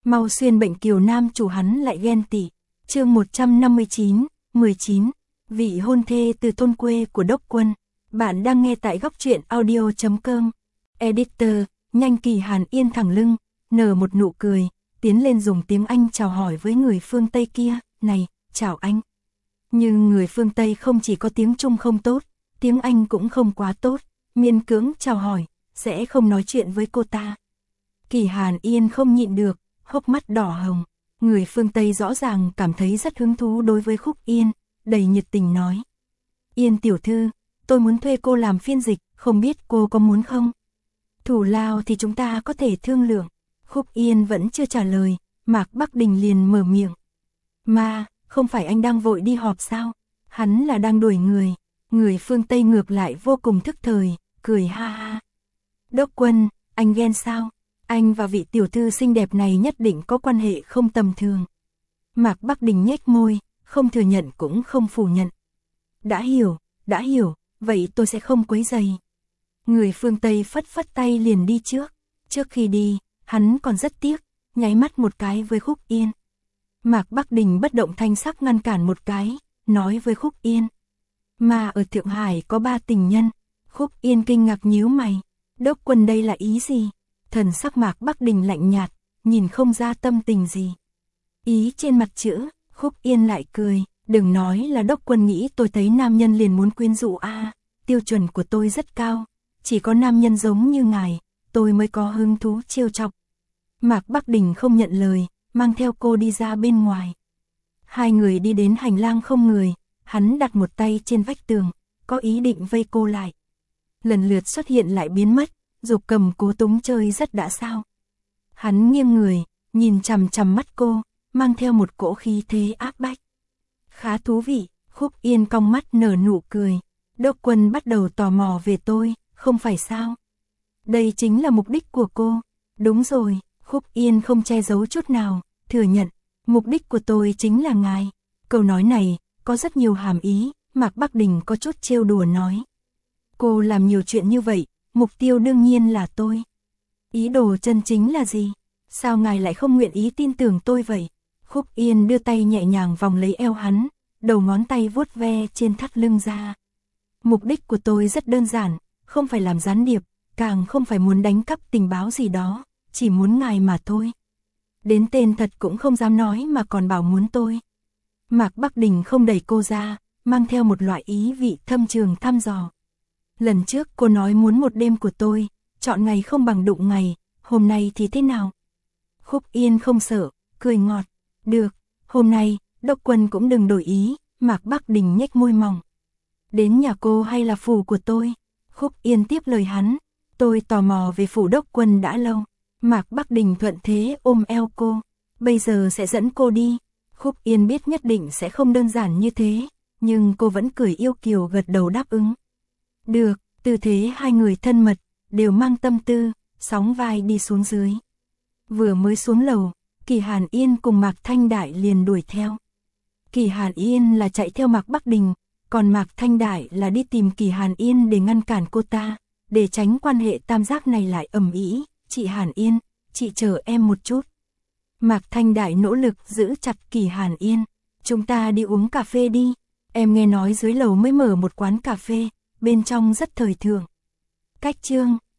Mau xuyên bệnh kiều nam chủ hắn lại ghen tị. Chương 159, 19. Vị hôn thê từ thôn quê của Đốc Quân. Bạn đang nghe tại góc truyện audio.com. Editor, nhanh. Kỳ Hàn Yên thẳng lưng, nở một nụ cười, tiến lên dùng tiếng Anh chào hỏi với người phương Tây kia. Này, chào anh. Nhưng người phương Tây không chỉ có tiếng Trung không tốt, tiếng Anh cũng không quá tốt, miễn cưỡng chào hỏi, sẽ không nói chuyện với cô ta. Kỳ Hàn Yên không nhịn được, hốc mắt đỏ hồng. Người phương Tây rõ ràng cảm thấy rất hứng thú đối với Khúc Yên, đầy nhiệt tình nói. Yên tiểu thư, tôi muốn thuê cô làm phiên dịch, không biết cô có muốn không? Thủ lao thì chúng ta có thể thương lượng. Khúc Yên vẫn chưa trả lời, Mạc Bắc Đình liền mở miệng. Mà, không phải anh đang vội đi họp sao? Hắn là đang đuổi người. Người phương Tây ngược lại vô cùng thức thời, cười ha ha. Đốc Quân, anh ghen sao? Anh và vị tiểu thư xinh đẹp này nhất định có quan hệ không tầm thường. Mạc Bắc Đình nhếch môi, không thừa nhận cũng không phủ nhận. Đã hiểu, vậy tôi sẽ không quấy rầy. Người phương Tây phất phất tay liền đi trước. Trước khi đi, hắn còn rất tiếc, nháy mắt một cái với Khúc Yên. Mạc Bắc Đình bất động thanh sắc ngăn cản một cái, nói với Khúc Yên. Mà ở Thượng Hải có 3 tình nhân. Khúc Yên kinh ngạc nhíu mày. Đốc Quân đây là ý gì? Thần sắc Mạc Bắc Đình lạnh nhạt, nhìn không ra tâm tình gì. Ý trên mặt chữ, Khúc Yên lại cười. Đừng nói là Đốc Quân nghĩ tôi thấy nam nhân liền muốn quyến rũ tiêu chuẩn của tôi rất cao. Chỉ có nam nhân giống như ngài, tôi mới có hứng thú trêu chọc. Mạc Bắc Đình không nhận lời, mang theo cô đi ra bên ngoài. Hai người đi đến hành lang không người, hắn đặt một tay trên vách tường, có ý định vây cô lại. Lần lượt xuất hiện lại biến mất, Dục Cầm cố túng chơi rất đã sao. Hắn nghiêng người, nhìn chằm chằm mắt cô, mang theo một cỗ khí thế áp bách. Khá thú vị. Khúc Yên cong mắt nở nụ cười. Đốc Quân bắt đầu tò mò về tôi, không phải sao? Đây chính là mục đích của cô. Đúng rồi, Khúc Yên không che giấu chút nào, thừa nhận, mục đích của tôi chính là ngài. Câu nói này, có rất nhiều hàm ý, Mạc Bắc Đình có chút trêu đùa nói. Cô làm nhiều chuyện như vậy, mục tiêu đương nhiên là tôi. Ý đồ chân chính là gì? Sao ngài lại không nguyện ý tin tưởng tôi vậy? Khúc Yên đưa tay nhẹ nhàng vòng lấy eo hắn, đầu ngón tay vuốt ve trên thắt lưng ra. Mục đích của tôi rất đơn giản, không phải làm gián điệp, càng không phải muốn đánh cắp tình báo gì đó, chỉ muốn ngài mà thôi. Đến tên thật cũng không dám nói mà còn bảo muốn tôi. Mạc Bắc Đình không đẩy cô ra, mang theo một loại ý vị thâm trường thăm dò. Lần trước cô nói muốn một đêm của tôi, chọn ngày không bằng đụng ngày, hôm nay thì thế nào? Khúc Yên không sợ, cười ngọt. Được, hôm nay, Đốc Quân cũng đừng đổi ý. Mạc Bắc Đình nhếch môi mỏng. Đến nhà cô hay là phủ của tôi? Khúc Yên tiếp lời hắn. Tôi tò mò về phủ Đốc Quân đã lâu. Mạc Bắc Đình thuận thế ôm eo cô. Bây giờ sẽ dẫn cô đi. Khúc Yên biết nhất định sẽ không đơn giản như thế, nhưng cô vẫn cười yêu kiều gật đầu đáp ứng. Được, tư thế hai người thân mật, đều mang tâm tư, sóng vai đi xuống dưới. Vừa mới xuống lầu, Kỳ Hàn Yên cùng Mạc Thanh Đại liền đuổi theo. Kỳ Hàn Yên là chạy theo Mạc Bắc Đình, còn Mạc Thanh Đại là đi tìm Kỳ Hàn Yên để ngăn cản cô ta, để tránh quan hệ tam giác này lại ầm ĩ. Chị Hàn Yên, chị chờ em một chút. Mạc Thanh Đại nỗ lực giữ chặt Kỳ Hàn Yên. Chúng ta đi uống cà phê đi. Em nghe nói dưới lầu mới mở một quán cà phê, bên trong rất thời thượng. Cách chương